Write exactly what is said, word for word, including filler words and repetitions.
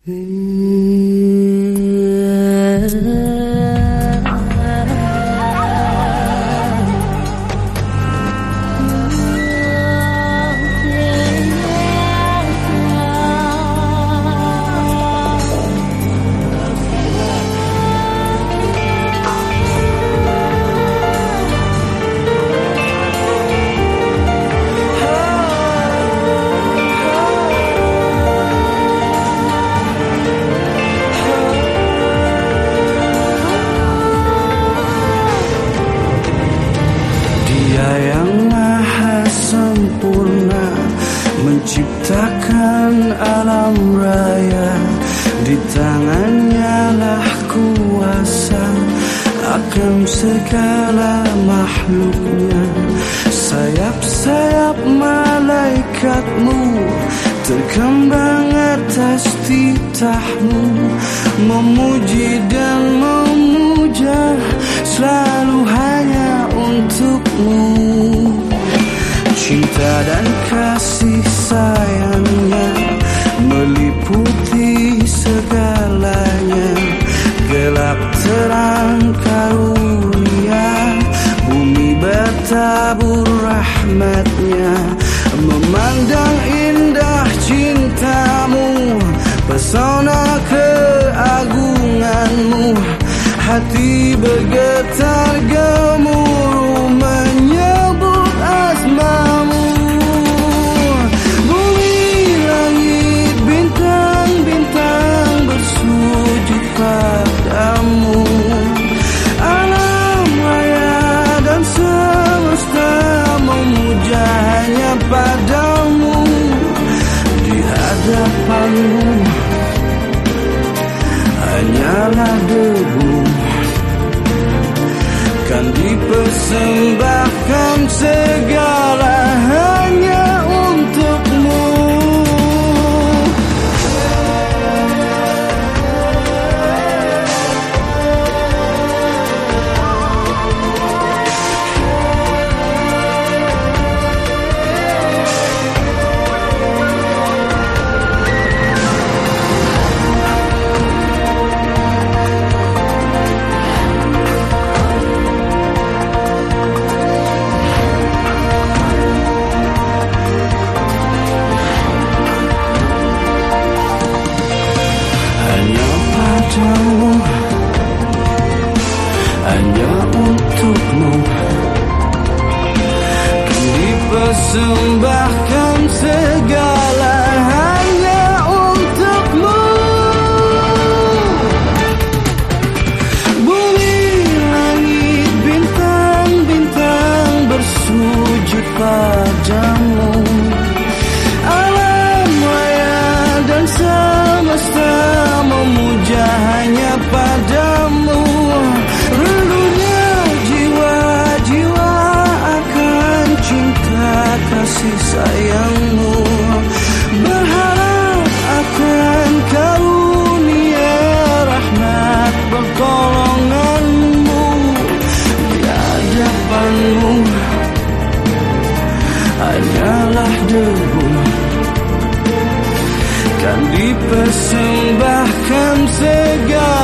Menciptakan alam raya, di tangannya lah kuasa akan segala makhluknya. Sayap-sayap malaikatmu terkembang atas titahmu, memuji dan memuja selalu hanya untukmu. Cinta dan kasih sayangnya meliputi segalanya, gelap terang karunia, bumi bertabur rahmatnya. Memandang indah cintamu, pesona keagunganmu, hati bergetar gemuruh menyebut asmamu. Bumi, langit, bintang-bintang bersujud padamu. Alam raya dan semesta memuja hanya padamu. Di hadapanmu hanyalah debu, kan dipersembahkan segala hanya untukmu. Hanya untukmu kan dipersembahkan segala hanya untukmu. Bumi, langit, bintang-bintang bersujud padamu. Alam raya dan semesta memuja hanya padamu. Rindunya jiwa-jiwa akan cinta kasih sayangmu, berharap akan karunia rahmat pertolonganmu. Di hadapanmu hanyalah debu, kan dipersembahkan segala